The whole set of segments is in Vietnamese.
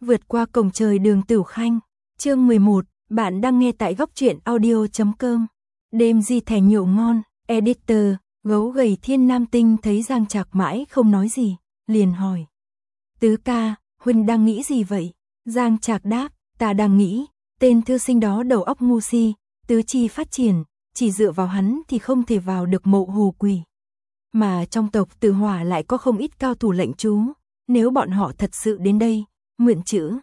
Vượt qua cổng trời Đường Tửu Khanh. Chương 11, bạn đang nghe tại góc truyện audio.com. Đêm di thành nhậu ngon, editor, gấu gầy Thiên Nam Tinh thấy Giang Trạc mãi không nói gì, liền hỏi. Tứ ca, huynh đang nghĩ gì vậy? Giang Trạc đáp, ta đang nghĩ, tên thư sinh đó đầu óc ngu si, tứ chi phát triển, chỉ dựa vào hắn thì không thể vào được mộ hồ quỷ. Mà trong tộc Tự Hỏa lại có không ít cao thủ lệnh chú, nếu bọn họ thật sự đến đây, mượn chữ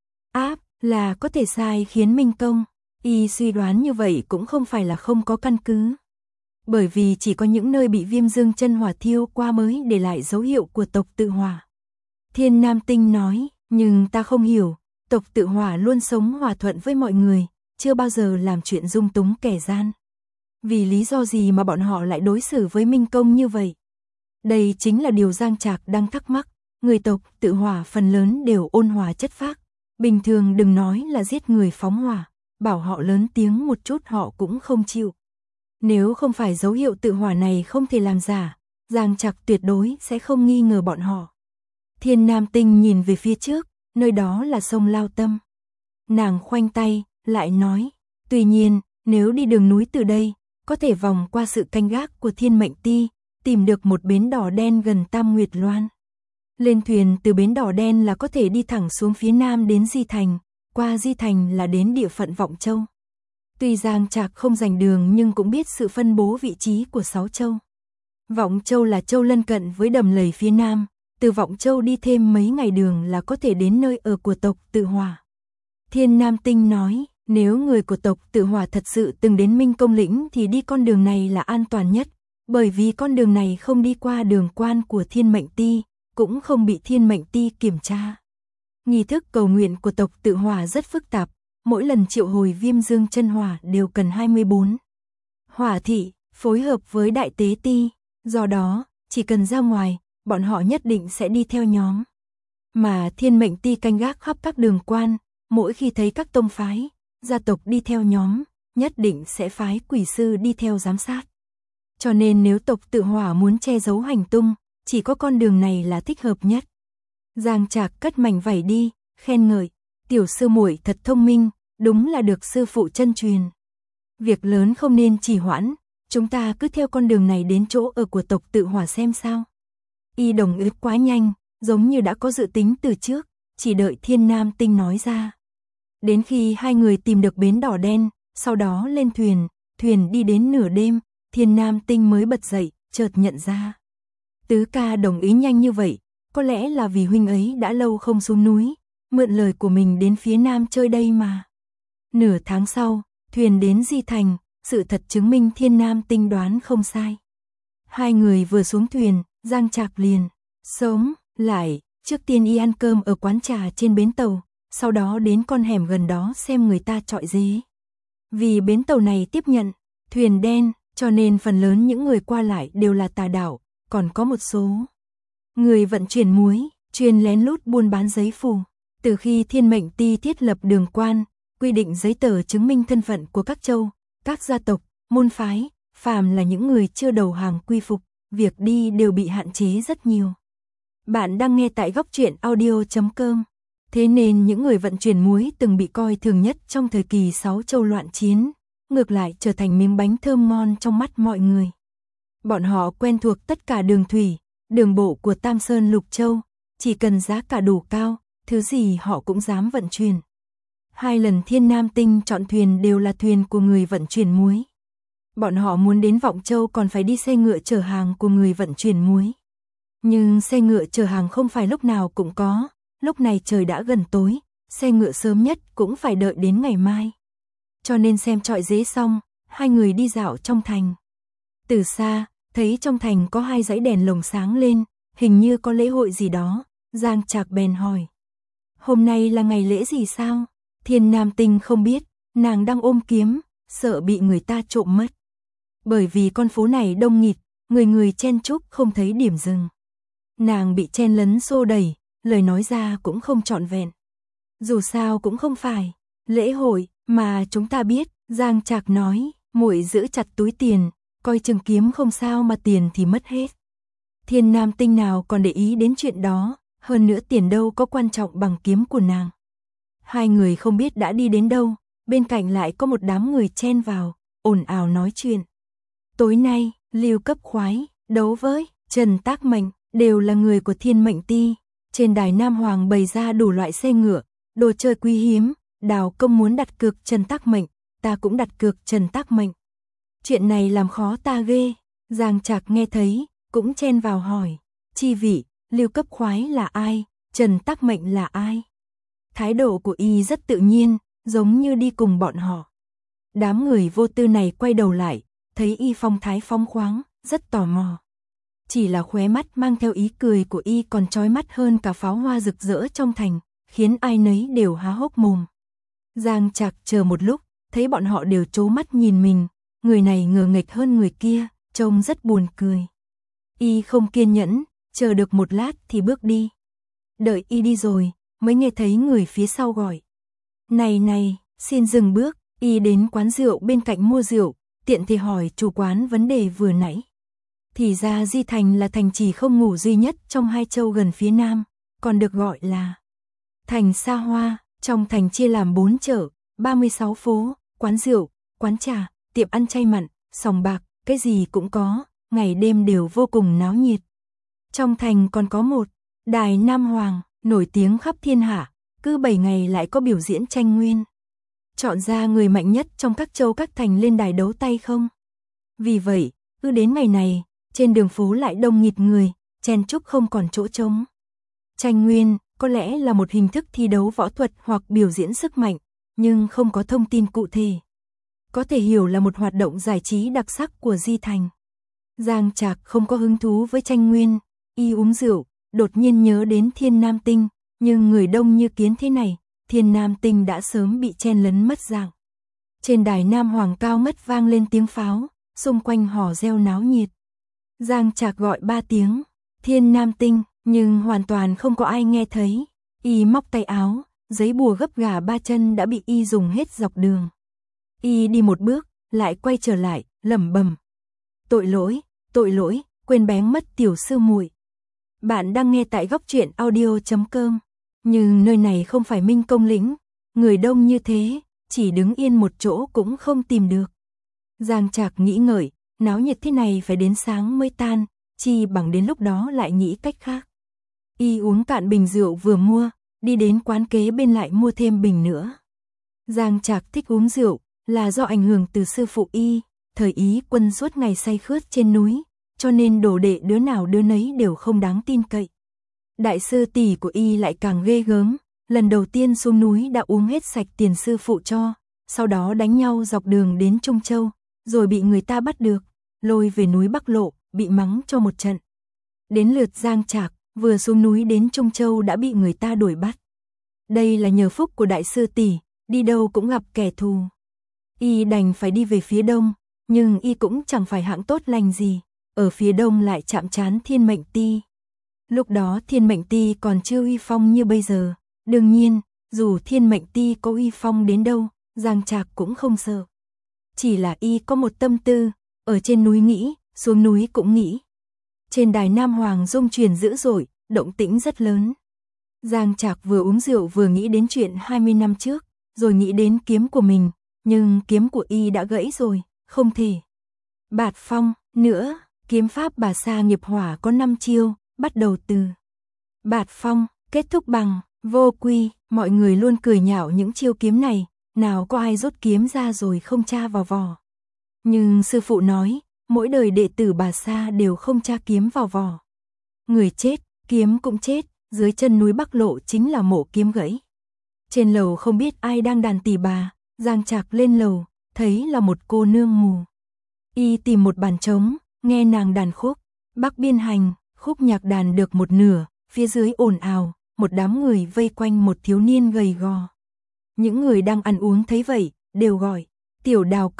áp là có thể sai khiến Minh Công. Y suy đoán như vậy cũng không phải là không có căn cứ. Bởi vì chỉ có những nơi bị Viêm Dương chân hỏa thiêu qua mới để lại dấu hiệu của tộc Tự Hỏa. Thiên Nam Tinh nói, nhưng ta không hiểu, tộc Tự Hỏa luôn sống hòa thuận với mọi người, chưa bao giờ làm chuyện dung túng kẻ gian. Vì lý do gì mà bọn họ lại đối xử với Minh Công như vậy? Đây chính là điều Giang Trạc đang thắc mắc. Người tộc Tự Hỏa phần lớn đều ôn hòa chất phác, bình thường đừng nói là giết người phóng hỏa, bảo họ lớn tiếng một chút họ cũng không chịu. Nếu không phải dấu hiệu tự hỏa này không thể làm giả, Giang Trạc tuyệt đối sẽ không nghi ngờ bọn họ. Thiên Nam Tinh nhìn về phía trước, nơi đó là sông Lao Tâm. Nàng khoanh tay, lại nói, tuy nhiên, nếu đi đường núi từ đây, có thể vòng qua sự canh gác của Thiên Mệnh Ti, tìm được một bến đỏ đen gần Tam Nguyệt Loan. Lên thuyền từ bến đỏ đen là có thể đi thẳng xuống phía nam đến Di Thành, qua Di Thành là đến địa phận Vọng Châu. Tuy Giang Trạc không rành đường nhưng cũng biết sự phân bố vị trí của 6 châu. Vọng Châu là châu lân cận với Đầm Lầy phía nam, từ Vọng Châu đi thêm mấy ngày đường là có thể đến nơi ở của tộc Tự Hỏa. Thiên Nam Tinh nói, nếu người của tộc Tự Hỏa thật sự từng đến Minh Công lĩnh thì đi con đường này là an toàn nhất, bởi vì con đường này không đi qua đường quan của Thiên Mệnh Ti, cũng không bị Thiên Mệnh Ti kiểm tra. Nghi thức cầu nguyện của tộc Tự Hỏa rất phức tạp, mỗi lần triệu hồi Viêm Dương chân hỏa đều cần 24 hỏa thị, phối hợp với Đại Tế Ti, do đó, chỉ cần ra ngoài, bọn họ nhất định sẽ đi theo nhóm. Mà Thiên Mệnh Ti canh gác khắp các đường quan, mỗi khi thấy các tông phái, gia tộc đi theo nhóm, nhất định sẽ phái quỷ sư đi theo giám sát. Cho nên nếu tộc Tự Hỏa muốn che giấu hành tung, chỉ có con đường này là thích hợp nhất. Giang Trạc cất mảnh vải đi, khen ngợi, tiểu sư muội thật thông minh, đúng là được sư phụ chân truyền. Việc lớn không nên trì hoãn, chúng ta cứ theo con đường này đến chỗ ở của tộc Tự Hỏa xem sao. Y đồng ý quá nhanh, giống như đã có dự tính từ trước, chỉ đợi Thiên Nam Tinh nói ra. Đến khi hai người tìm được bến đỏ đen, sau đó lên thuyền, thuyền đi đến nửa đêm, Thiên Nam Tinh mới bật dậy, chợt nhận ra. Tứ ca đồng ý nhanh như vậy, có lẽ là vì huynh ấy đã lâu không xuống núi, mượn lời của mình đến phía nam chơi đây mà. Nửa tháng sau, thuyền đến Di Thành, sự thật chứng minh Thiên Nam Tinh đoán không sai. Hai người vừa xuống thuyền, Giang Trạc liền sống lại, trước tiên y ăn cơm ở quán trà trên bến tàu, sau đó đến con hẻm gần đó xem người ta chọi dế. Vì bến tàu này tiếp nhận thuyền đen, cho nên phần lớn những người qua lại đều là tà đạo, còn có một số người vận chuyển muối, chuyên lén lút buôn bán giấy phù. Từ khi Thiên Mệnh Ti thiết lập đường quan, quy định giấy tờ chứng minh thân phận của các châu, các gia tộc, môn phái, phàm là những người chưa đầu hàng quy phục, việc đi đều bị hạn chế rất nhiều. Bạn đang nghe tại góc truyện audio.com. Thế nên những người vận chuyển muối từng bị coi thường nhất trong thời kỳ 6 châu loạn chiến, ngược lại trở thành miếng bánh thơm ngon trong mắt mọi người. Bọn họ quen thuộc tất cả đường thủy, đường bộ của Tam Sơn Lục Châu, chỉ cần giá cả đủ cao, thứ gì họ cũng dám vận chuyển. 2 lần Thiên Nam Tinh chọn thuyền đều là thuyền của người vận chuyển muối. Bọn họ muốn đến Vọng Châu còn phải đi xe ngựa chở hàng của người vận chuyển muối. Nhưng xe ngựa chở hàng không phải lúc nào cũng có, lúc này trời đã gần tối, xe ngựa sớm nhất cũng phải đợi đến ngày mai. Cho nên xem chọi dế xong, hai người đi dạo trong thành. Từ xa, thấy trong thành có 2 dãy đèn lồng sáng lên, hình như có lễ hội gì đó, Giang Trạc bèn hỏi. Hôm nay là ngày lễ gì sao? Thiên Nam Tinh không biết, nàng đang ôm kiếm, sợ bị người ta trộm mất. Bởi vì con phố này đông nghịt, người người chen chúc không thấy điểm dừng. Nàng bị chen lấn xô đẩy, lời nói ra cũng không trọn vẹn. Dù sao cũng không phải lễ hội mà chúng ta biết, Giang Trạc nói, muội giữ chặt túi tiền, coi chừng kiếm không sao mà tiền thì mất hết. Thiên Nam Tinh nào còn để ý đến chuyện đó, hơn nữa tiền đâu có quan trọng bằng kiếm của nàng. Hai người không biết đã đi đến đâu, bên cạnh lại có một đám người chen vào, ồn ào nói chuyện. Tối nay, Lưu Cấp Khoái đấu với Trần Tác Mệnh, đều là người của Thiên Mệnh Ti. Trên đài Nam Hoàng bày ra đủ loại xe ngựa, đồ chơi quý hiếm. Đào Công muốn đặt cược Trần Tác Mệnh, ta cũng đặt cược Trần Tác Mệnh. Chuyện này làm khó ta ghê. Giang Trạc nghe thấy, cũng chen vào hỏi. Chi vị, Lưu Cấp Khoái là ai, Trần Tác Mệnh là ai? Thái độ của y rất tự nhiên, giống như đi cùng bọn họ. Đám người vô tư này quay đầu lại, thấy y phong thái phóng khoáng, rất tò mò. Chỉ là khóe mắt mang theo ý cười của y còn chói mắt hơn cả pháo hoa rực rỡ trong thành, khiến ai nấy đều há hốc mồm. Giang Trạc chờ một lúc, thấy bọn họ đều trố mắt nhìn mình, người này ngờ nghệch hơn người kia, trông rất buồn cười. Y không kiên nhẫn, chờ được một lát thì bước đi. Đợi y đi rồi, mới nghe thấy người phía sau gọi. Này này, xin dừng bước, y đến quán rượu bên cạnh mua rượu, tiện thì hỏi chủ quán vấn đề vừa nãy. Thì ra Di Thành là thành trì không ngủ duy nhất trong hai châu gần phía nam, còn được gọi là thành xa hoa. Trong thành chia làm 4 chợ, 36 phố, quán rượu, quán trà, tiệm ăn chay mặn, sòng bạc, cái gì cũng có, ngày đêm đều vô cùng náo nhiệt. Trong thành còn có một đài Nam Hoàng, nổi tiếng khắp thiên hạ, cứ 7 ngày lại có biểu diễn tranh nguyên. Chọn ra người mạnh nhất trong các châu các thành lên đài đấu tay không. Vì vậy, cứ đến ngày này, trên đường phố lại đông nghịt người, chen chúc không còn chỗ trống. Tranh nguyên có lẽ là một hình thức thi đấu võ thuật hoặc biểu diễn sức mạnh, nhưng không có thông tin cụ thể. Có thể hiểu là một hoạt động giải trí đặc sắc của Di Thành. Giang Trạc không có hứng thú với tranh nguyên, y uống rượu, đột nhiên nhớ đến Thiên Nam Tinh, nhưng người đông như kiến thế này, Thiên Nam Tinh đã sớm bị chen lấn mất dạng. Trên đài Nam Hoàng cao ngất vang lên tiếng pháo, xung quanh hò reo náo nhiệt. Giang Trạc gọi 3 tiếng, Thiên Nam Tinh, nhưng hoàn toàn không có ai nghe thấy. Y móc tay áo, giấy bùa gấp gà 3 chân đã bị y dùng hết dọc đường. Y đi một bước, lại quay trở lại, lẩm bẩm. Tội lỗi, quên bén mất tiểu sư muội. Bạn đang nghe tại góc truyện audio.com. Nhưng nơi này không phải Minh Công lĩnh, người đông như thế, chỉ đứng yên một chỗ cũng không tìm được. Giang Trạc nghĩ ngợi, náo nhiệt thế này phải đến sáng mới tan, chi bằng đến lúc đó lại nghĩ cách khác. Y uống cạn bình rượu vừa mua, đi đến quán kế bên lại mua thêm bình nữa. Giang Trạc thích uống rượu, là do ảnh hưởng từ sư phụ y, thời Ý Quân suốt ngày say khướt trên núi, cho nên đồ đệ đứa nào đứa nấy đều không đáng tin cậy. Đại sư tỷ của y lại càng ghê gớm, lần đầu tiên xuống núi đã uống hết sạch tiền sư phụ cho, sau đó đánh nhau dọc đường đến Trung Châu, rồi bị người ta bắt được, lôi về núi Bắc Lộ, bị mắng cho một trận. Đến lượt Giang Trạc, vừa xuống núi đến Trung Châu đã bị người ta đuổi bắt. Đây là nhờ phúc của đại sư tỷ, đi đâu cũng gặp kẻ thù. Y đành phải đi về phía đông, nhưng y cũng chẳng phải hạng tốt lành gì, ở phía đông lại chạm trán Thiên Mệnh Ti. Lúc đó Thiên Mệnh Ti còn chưa uy phong như bây giờ, đương nhiên, dù Thiên Mệnh Ti có uy phong đến đâu, Giang Trạc cũng không sợ. Chỉ là y có một tâm tư, ở trên núi nghĩ, xuống núi cũng nghĩ. Trên đài Nam Hoàng rung chuyển dữ dội, động tĩnh rất lớn. Giang Trạc vừa uống rượu vừa nghĩ đến chuyện 20 năm trước, rồi nghĩ đến kiếm của mình, nhưng kiếm của y đã gãy rồi, không thể. Bạt phong, nữa, kiếm pháp Bà Sa Nghiệp Hỏa có 5 chiêu, bắt đầu từ bạt phong, kết thúc bằng vô quy, mọi người luôn cười nhạo những chiêu kiếm này, nào có ai rút kiếm ra rồi không tra vào vỏ. Nhưng sư phụ nói, mỗi đời đệ tử Bà Sa đều không tra kiếm vào vỏ. Người chết, kiếm cũng chết, dưới chân núi Bắc Lộ chính là mộ kiếm gãy. Trên lầu không biết ai đang đàn tỳ bà, Giang Trạc lên lầu, thấy là một cô nương mù. Y tìm một bàn trống, nghe nàng đàn khúc, Bắc Biên Hành, khúc nhạc đàn được một nửa, phía dưới ồn ào, một đám người vây quanh một thiếu niên gầy gò. Những người đang ăn uống thấy vậy, đều gọi, Tiểu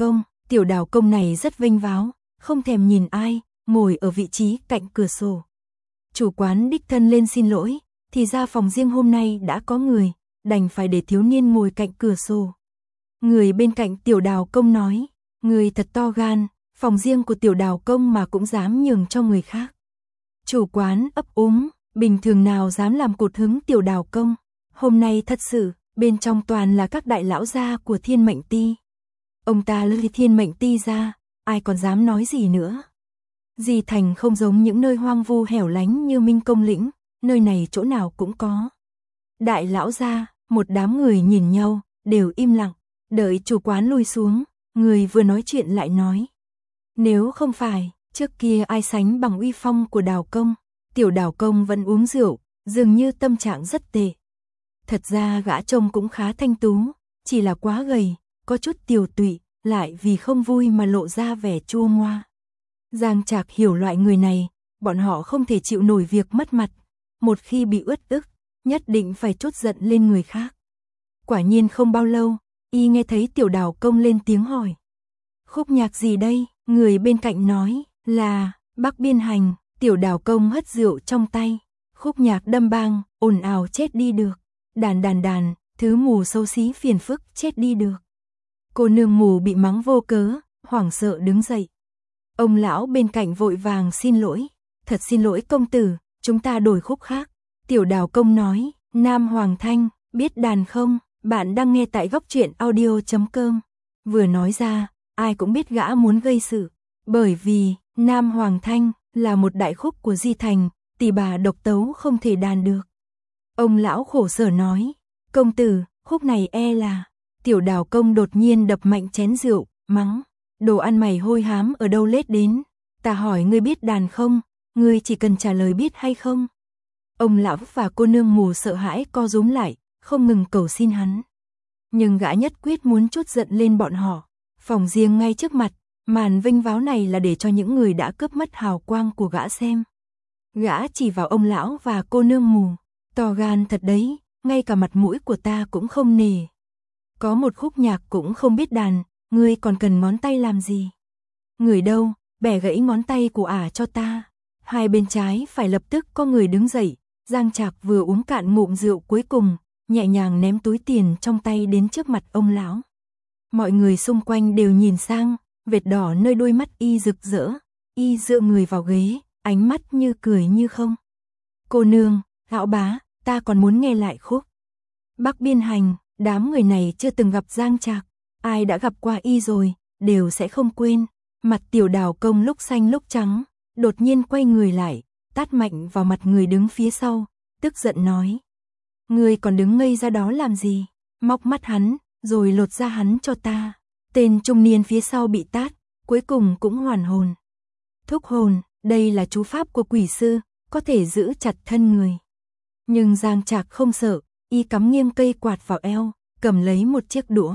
Đào Công này rất vênh váo, không thèm nhìn ai, ngồi ở vị trí cạnh cửa sổ. Chủ quán đích thân lên xin lỗi, thì ra phòng riêng hôm nay đã có người, đành phải để thiếu niên ngồi cạnh cửa sổ. Người bên cạnh Tiểu Đào Công nói, người thật to gan, phòng riêng của Tiểu Đào Công mà cũng dám nhường cho người khác. Chủ quán ấp úng, bình thường nào dám làm cụt hứng Tiểu Đào Công, hôm nay thật sự, bên trong toàn là các đại lão gia của Thiên Mệnh Ti. Ông ta lôi Thiên Mệnh Ti ra, ai còn dám nói gì nữa. Di Thành không giống những nơi hoang vu hẻo lánh như Minh Công Lĩnh, nơi này chỗ nào cũng có. Đại lão gia, một đám người nhìn nhau, đều im lặng, đợi chủ quán lui xuống, người vừa nói chuyện lại nói. Nếu không phải, trước kia ai sánh bằng uy phong của Đào Công, tiểu Đào Công vẫn uống rượu, dường như tâm trạng rất tệ. Thật ra gã trông cũng khá thanh tú, chỉ là quá gầy, có chút tiều tụy, lại vì không vui mà lộ ra vẻ chua ngoa. Giang Trạc hiểu loại người này, bọn họ không thể chịu nổi việc mất mặt, một khi bị uất ức, nhất định phải trút giận lên người khác. Quả nhiên không bao lâu, y nghe thấy tiểu Đào Công lên tiếng hỏi. Khúc nhạc gì đây? Người bên cạnh nói là Bắc Biên Hành. Tiểu Đào Công hất rượu trong tay. Khúc nhạc đâm bang, ồn ào chết đi được. Đàn, thứ mù xấu xí phiền phức chết đi được. Cô nương mù bị mắng vô cớ, hoảng sợ đứng dậy. Ông lão bên cạnh vội vàng xin lỗi. Thật xin lỗi công tử, chúng ta đổi khúc khác. Tiểu Đào Công nói, Nam Hoàng Thanh, biết đàn không? Bạn đang nghe tại góc truyện audio.com. Vừa nói ra, ai cũng biết gã muốn gây sự. Bởi vì, Nam Hoàng Thanh là một đại khúc của Di Thành, tỷ bà độc tấu không thể đàn được. Ông lão khổ sở nói, công tử, khúc này e là... Tiểu Đào Công đột nhiên đập mạnh chén rượu, mắng. Đồ ăn mày hôi hám ở đâu lết đến? Ta hỏi ngươi biết đàn không? Ngươi chỉ cần trả lời biết hay không? Ông lão và cô nương mù sợ hãi co rúm lại, không ngừng cầu xin hắn. Nhưng gã nhất quyết muốn trút giận lên bọn họ. Phòng riêng ngay trước mặt, màn vinh váo này là để cho những người đã cướp mất hào quang của gã xem. Gã chỉ vào ông lão và cô nương mù. To gan thật đấy, ngay cả mặt mũi của ta cũng không nề. Có một khúc nhạc cũng không biết đàn, ngươi còn cần ngón tay làm gì? Người đâu, bẻ gãy ngón tay của ả cho ta. Hai bên trái phải lập tức có người đứng dậy. Giang Trạc vừa uống cạn ngụm rượu cuối cùng, nhẹ nhàng ném túi tiền trong tay đến trước mặt ông lão. Mọi người xung quanh đều nhìn sang, vệt đỏ nơi đôi mắt y rực rỡ, y dựa người vào ghế, ánh mắt như cười như không. Cô nương, lão bá, ta còn muốn nghe lại khúc Bắc Biên Hành. Đám người này chưa từng gặp Giang Trạc, ai đã gặp qua y rồi, đều sẽ không quên. Mặt tiểu Đào Công lúc xanh lúc trắng, đột nhiên quay người lại, tát mạnh vào mặt người đứng phía sau, tức giận nói. Ngươi còn đứng ngây ra đó làm gì? Móc mắt hắn, rồi lột ra hắn cho ta. Tên trung niên phía sau bị tát, cuối cùng cũng hoàn hồn. Thúc hồn, đây là chú pháp của quỷ sư, có thể giữ chặt thân người. Nhưng Giang Trạc không sợ, y cắm nghiêng cây quạt vào eo, cầm lấy một chiếc đũa.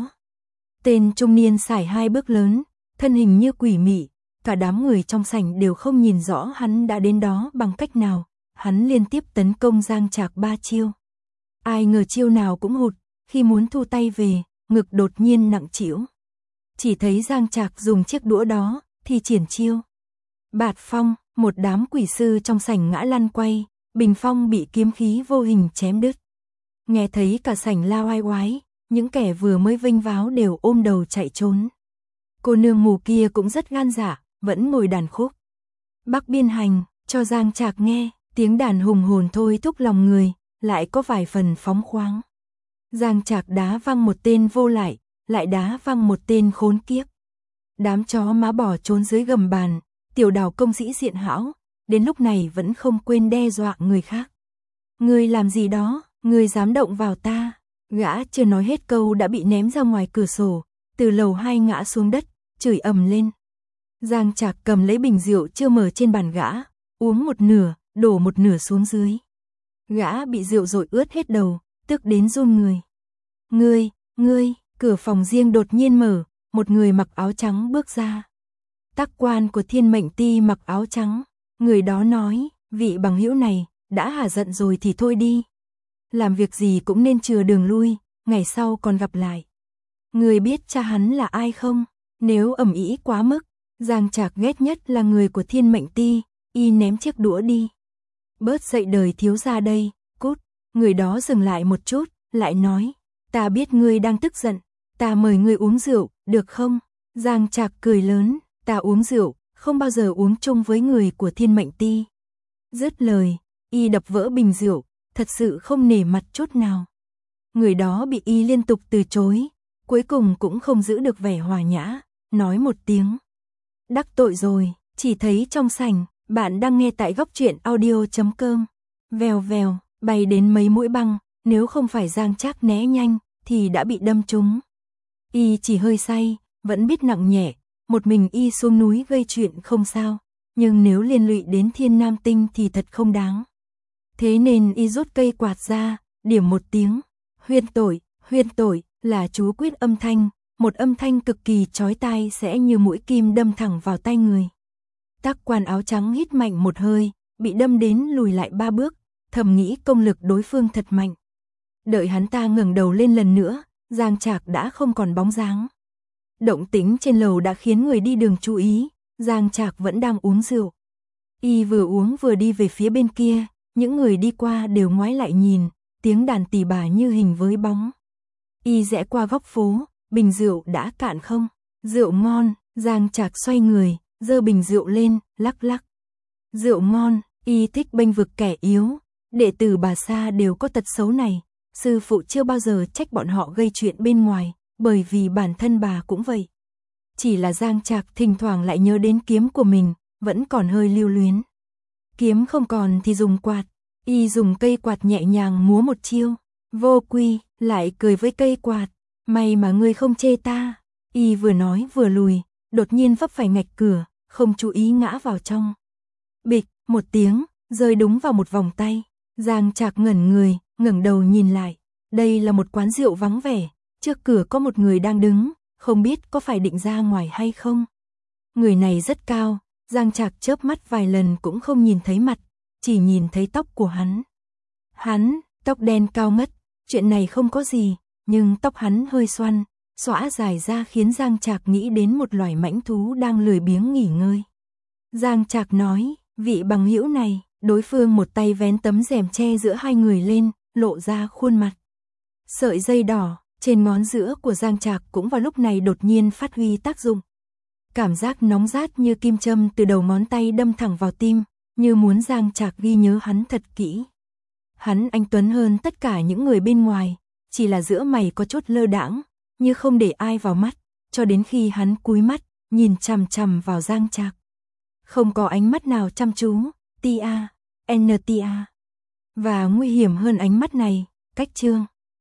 Tên trung niên sải hai bước lớn, thân hình như quỷ mị, cả đám người trong sảnh đều không nhìn rõ hắn đã đến đó bằng cách nào. Hắn liên tiếp tấn công Giang Trạc 3 chiêu. Ai ngờ chiêu nào cũng hụt, khi muốn thu tay về, ngực đột nhiên nặng trĩu. Chỉ thấy Giang Trạc dùng chiếc đũa đó, thì triển chiêu. Bạt phong, một đám quỷ sư trong sảnh ngã lăn quay, bình phong bị kiếm khí vô hình chém đứt. Nghe thấy cả sảnh la oai oái, những kẻ vừa mới vinh váo đều ôm đầu chạy trốn. Cô nương mù kia cũng rất gan dạ, vẫn ngồi đàn khúc Bắc Biên Hành, cho Giang Trạc nghe, tiếng đàn hùng hồn thôi thúc lòng người, lại có vài phần phóng khoáng. Giang Trạc đá văng một tên vô lại đá văng một tên khốn kiếp. Đám chó má bỏ trốn dưới gầm bàn, tiểu Đào Công sĩ diện hão, đến lúc này vẫn không quên đe dọa người khác. Ngươi làm gì đó, ngươi dám động vào ta? Gã chưa nói hết câu đã bị ném ra ngoài cửa sổ, từ lầu 2 ngã xuống đất, chửi ầm lên. Giang Trạc cầm lấy bình rượu chưa mở trên bàn gã, uống một nửa, đổ một nửa xuống dưới. Gã bị rượu dội ướt hết đầu, tức đến run người. Ngươi, cửa phòng riêng đột nhiên mở, một người mặc áo trắng bước ra. Tác quan của Thiên Mệnh Ti mặc áo trắng, người đó nói, vị bằng hữu này, đã hả giận rồi thì thôi đi. Làm việc gì cũng nên chừa đường lui, ngày sau còn gặp lại. Người biết cha hắn là ai không? Nếu ầm ĩ quá mức, Giang Trạc ghét nhất là người của Thiên Mệnh Ti, y ném chiếc đũa đi. Bớt dậy đời thiếu gia đây, cút. Người đó dừng lại một chút, lại nói, ta biết ngươi đang tức giận, ta mời ngươi uống rượu, được không? Giang Trạc cười lớn, ta uống rượu, không bao giờ uống chung với người của Thiên Mệnh Ti. Dứt lời, y đập vỡ bình rượu, thật sự không nể mặt chút nào. người đó bị y liên tục từ chối, cuối cùng cũng không giữ được vẻ hòa nhã, nói một tiếng. Đắc tội rồi, chỉ thấy trong sảnh, bạn đang nghe tại góc truyện audio.com. Vèo vèo, bay đến mấy mũi băng, nếu không phải Giang Trác né nhanh, thì đã bị đâm trúng. Y chỉ hơi say, vẫn biết nặng nhẹ, một mình y xuống núi gây chuyện không sao, nhưng nếu liên lụy đến Thiên Nam Tinh thì thật không đáng. Thế nên y rút cây quạt ra, điểm một tiếng, huyên tội, là chú quyết âm thanh, một âm thanh cực kỳ chói tai sẽ như mũi kim đâm thẳng vào tay người. Tác quan áo trắng hít mạnh một hơi, bị đâm đến lùi lại 3 bước, thầm nghĩ công lực đối phương thật mạnh. Đợi hắn ta ngẩng đầu lên lần nữa, Giang Trác đã không còn bóng dáng. Động tĩnh trên lầu đã khiến người đi đường chú ý, Giang Trác vẫn đang uống rượu. Y vừa uống vừa đi về phía bên kia, những người đi qua đều ngoái lại nhìn, tiếng đàn tỳ bà như hình với bóng. Y rẽ qua góc phố, bình rượu đã cạn không? Rượu ngon, Giang Trác xoay người, giơ bình rượu lên, lắc lắc. Rượu ngon, y thích bênh vực kẻ yếu, đệ tử Bà Sa đều có tật xấu này, sư phụ chưa bao giờ trách bọn họ gây chuyện bên ngoài, bởi vì bản thân bà cũng vậy. Chỉ là Giang Trác thỉnh thoảng lại nhớ đến kiếm của mình, vẫn còn hơi lưu luyến. Kiếm không còn thì dùng quạt, y dùng cây quạt nhẹ nhàng múa một chiêu. Vô Quy lại cười với cây quạt, may mà ngươi không chê ta. Y vừa nói vừa lùi, đột nhiên vấp phải ngạch cửa, không chú ý ngã vào trong. Bịch, một tiếng, rơi đúng vào một vòng tay. Giang Trác ngẩn người, ngẩng đầu nhìn lại. Đây là một quán rượu vắng vẻ, trước cửa có một người đang đứng, không biết có phải định ra ngoài hay không. Người này rất cao, Giang Trác chớp mắt vài lần cũng không nhìn thấy mặt, chỉ nhìn thấy tóc của hắn. Hắn, tóc đen cao ngất, chuyện này không có gì, nhưng tóc hắn hơi xoăn, xõa dài ra khiến Giang Trác nghĩ đến một loài mãnh thú đang lười biếng nghỉ ngơi. Giang Trác nói, vị bằng hữu này, đối phương một tay vén tấm rèm che giữa hai người lên, lộ ra khuôn mặt. Sợi dây đỏ trên ngón giữa của Giang Trác cũng vào lúc này đột nhiên phát huy tác dụng. Cảm giác nóng rát như kim châm từ đầu ngón tay đâm thẳng vào tim, như muốn Giang Trác ghi nhớ hắn thật kỹ. Hắn anh tuấn hơn tất cả những người bên ngoài, chỉ là giữa mày có chút lơ đãng, như không để ai vào mắt, cho đến khi hắn cúi mắt, nhìn chằm chằm vào Giang Trác. Không có ánh mắt nào chăm chú, tia, NTA. Và nguy hiểm hơn ánh mắt này, cách trương.